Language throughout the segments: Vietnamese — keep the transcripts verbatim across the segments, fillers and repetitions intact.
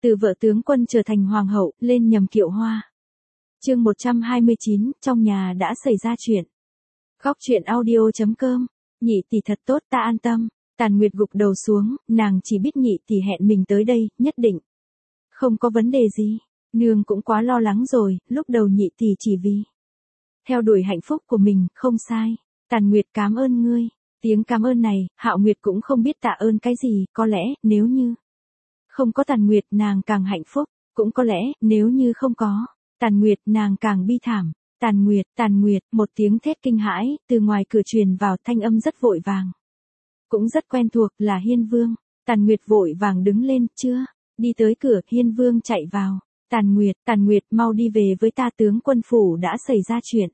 Từ vợ tướng quân trở thành hoàng hậu, lên nhầm kiệu hoa. Chương một trăm hai mươi chín, trong nhà đã xảy ra chuyện. Góc truyện audio chấm com. Nhị tỷ thật tốt, ta an tâm. Tàn Nguyệt gục đầu xuống, nàng chỉ biết nhị tỷ hẹn mình tới đây, nhất định không có vấn đề gì. Nương cũng quá lo lắng rồi, lúc đầu nhị tỷ chỉ vì theo đuổi hạnh phúc của mình, không sai. Tàn Nguyệt cảm ơn ngươi. Tiếng cảm ơn này, Hạo Nguyệt cũng không biết tạ ơn cái gì, có lẽ, nếu như không có Tàn Nguyệt nàng càng hạnh phúc, cũng có lẽ, nếu như không có Tàn Nguyệt nàng càng bi thảm. Tàn Nguyệt, Tàn Nguyệt, một tiếng thét kinh hãi, từ ngoài cửa truyền vào, thanh âm rất vội vàng. Cũng rất quen thuộc, là Hiên Vương. Tàn Nguyệt vội vàng đứng lên, chưa, đi tới cửa, Hiên Vương chạy vào. Tàn Nguyệt, Tàn Nguyệt mau đi về với ta, tướng quân phủ đã xảy ra chuyện.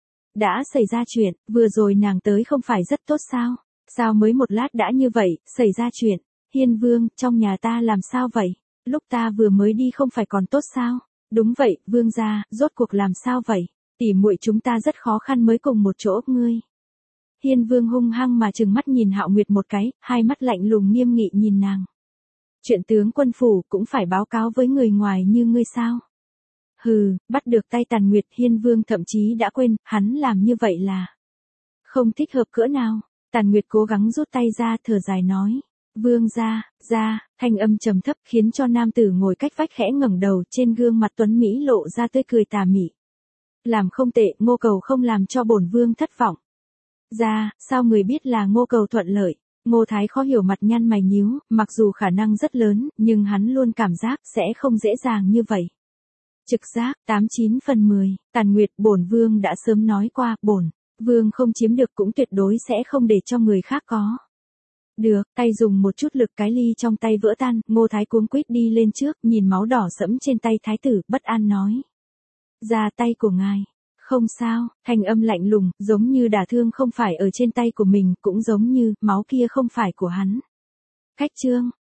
Đã xảy ra chuyện, vừa rồi nàng tới không phải rất tốt sao? Sao mới một lát đã như vậy, xảy ra chuyện? Hiên Vương, trong nhà ta làm sao vậy? Lúc ta vừa mới đi không phải còn tốt sao? Đúng vậy, Vương gia, rốt cuộc làm sao vậy? Tỉ muội chúng ta rất khó khăn mới cùng một chỗ, ngươi. Hiên Vương hung hăng mà trừng mắt nhìn Hạo Nguyệt một cái, hai mắt lạnh lùng nghiêm nghị nhìn nàng. Chuyện tướng quân phủ cũng phải báo cáo với người ngoài như ngươi sao? Hừ, bắt được tay Tàn Nguyệt, Hiên Vương thậm chí đã quên, hắn làm như vậy là không thích hợp cỡ nào. Tàn Nguyệt cố gắng rút tay ra, thở dài nói. Vương gia, gia, thanh âm trầm thấp khiến cho nam tử ngồi cách vách khẽ ngẩng đầu, trên gương mặt tuấn Mỹ lộ ra tươi cười tà mị. Làm không tệ, Ngô Cầu không làm cho bổn vương thất vọng. Gia, sao người biết là Ngô Cầu thuận lợi? Ngô Thái khó hiểu, mặt nhăn mày nhíu, mặc dù khả năng rất lớn, nhưng hắn luôn cảm giác sẽ không dễ dàng như vậy. Trực giác, tám chín phần mười, Tàn Nguyệt, bổn vương đã sớm nói qua, bổn vương không chiếm được cũng tuyệt đối sẽ không để cho người khác có. Được, tay dùng một chút lực, cái ly trong tay vỡ tan, Ngô Thái cuống quýt đi lên trước, nhìn máu đỏ sẫm trên tay thái tử, bất an nói. Ra tay của ngài. Không sao, thanh âm lạnh lùng, giống như đả thương không phải ở trên tay của mình, cũng giống như, máu kia không phải của hắn. Khách trương,